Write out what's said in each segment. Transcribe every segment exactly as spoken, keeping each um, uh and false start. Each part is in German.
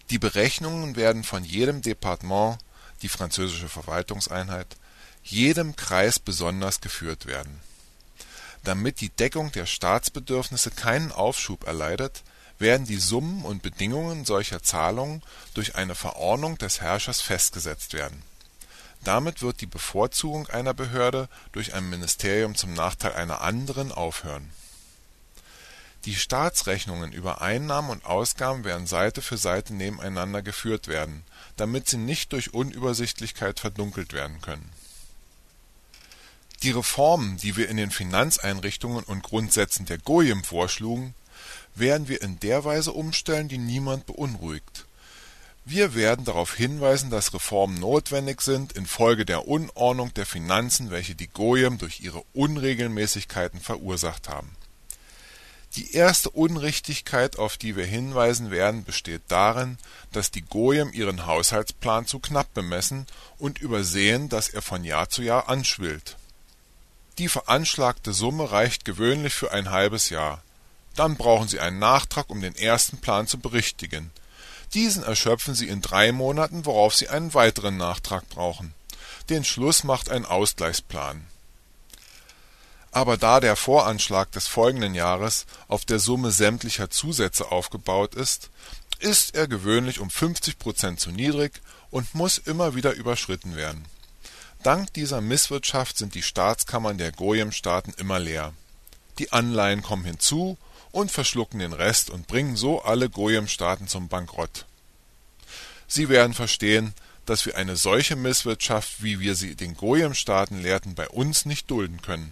Die Berechnungen werden von jedem Département, die französische Verwaltungseinheit, jedem Kreis besonders geführt werden. Damit die Deckung der Staatsbedürfnisse keinen Aufschub erleidet, werden die Summen und Bedingungen solcher Zahlungen durch eine Verordnung des Herrschers festgesetzt werden. Damit wird die Bevorzugung einer Behörde durch ein Ministerium zum Nachteil einer anderen aufhören. Die Staatsrechnungen über Einnahmen und Ausgaben werden Seite für Seite nebeneinander geführt werden, damit sie nicht durch Unübersichtlichkeit verdunkelt werden können. Die Reformen, die wir in den Finanzeinrichtungen und Grundsätzen der Goyim vorschlugen, werden wir in der Weise umstellen, die niemand beunruhigt. Wir werden darauf hinweisen, dass Reformen notwendig sind infolge der Unordnung der Finanzen, welche die Goyim durch ihre Unregelmäßigkeiten verursacht haben. Die erste Unrichtigkeit, auf die wir hinweisen werden, besteht darin, dass die Goyim ihren Haushaltsplan zu knapp bemessen und übersehen, dass er von Jahr zu Jahr anschwillt. Die veranschlagte Summe reicht gewöhnlich für ein halbes Jahr. Dann brauchen sie einen Nachtrag, um den ersten Plan zu berichtigen. Diesen erschöpfen sie in drei Monaten, worauf sie einen weiteren Nachtrag brauchen. Den Schluss macht ein Ausgleichsplan. Aber da der Voranschlag des folgenden Jahres auf der Summe sämtlicher Zusätze aufgebaut ist, ist er gewöhnlich um fünfzig Prozent zu niedrig und muss immer wieder überschritten werden. Dank dieser Misswirtschaft sind die Staatskammern der Goyim-Staaten immer leer. Die Anleihen kommen hinzu und verschlucken den Rest und bringen so alle Goyim-Staaten zum Bankrott. Sie werden verstehen, dass wir eine solche Misswirtschaft, wie wir sie den Goyim-Staaten lehrten, bei uns nicht dulden können.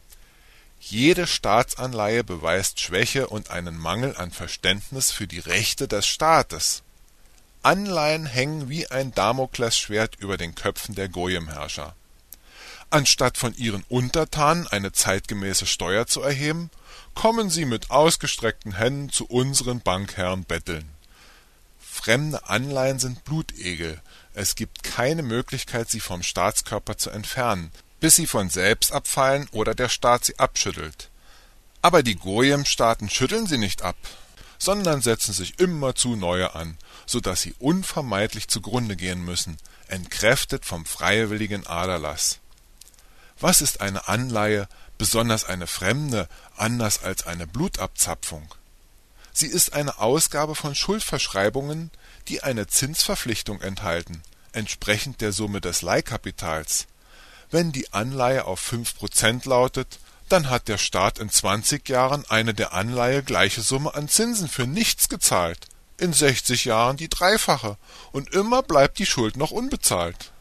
Jede Staatsanleihe beweist Schwäche und einen Mangel an Verständnis für die Rechte des Staates. Anleihen hängen wie ein Damoklesschwert über den Köpfen der Goyim-Herrscher. Anstatt von ihren Untertanen eine zeitgemäße Steuer zu erheben, kommen sie mit ausgestreckten Händen zu unseren Bankherren betteln. Fremde Anleihen sind Blutegel, es gibt keine Möglichkeit, sie vom Staatskörper zu entfernen, bis sie von selbst abfallen oder der Staat sie abschüttelt. Aber die Goyim-Staaten schütteln sie nicht ab, sondern setzen sich immerzu neue an, so dass sie unvermeidlich zugrunde gehen müssen, entkräftet vom freiwilligen Aderlass. Was ist eine Anleihe, besonders eine fremde, anders als eine Blutabzapfung? Sie ist eine Ausgabe von Schuldverschreibungen, die eine Zinsverpflichtung enthalten, entsprechend der Summe des Leihkapitals. Wenn die Anleihe auf fünf Prozent lautet, dann hat der Staat in zwanzig Jahren eine der Anleihe gleiche Summe an Zinsen für nichts gezahlt, in sechzig Jahren die dreifache, und immer bleibt die Schuld noch unbezahlt.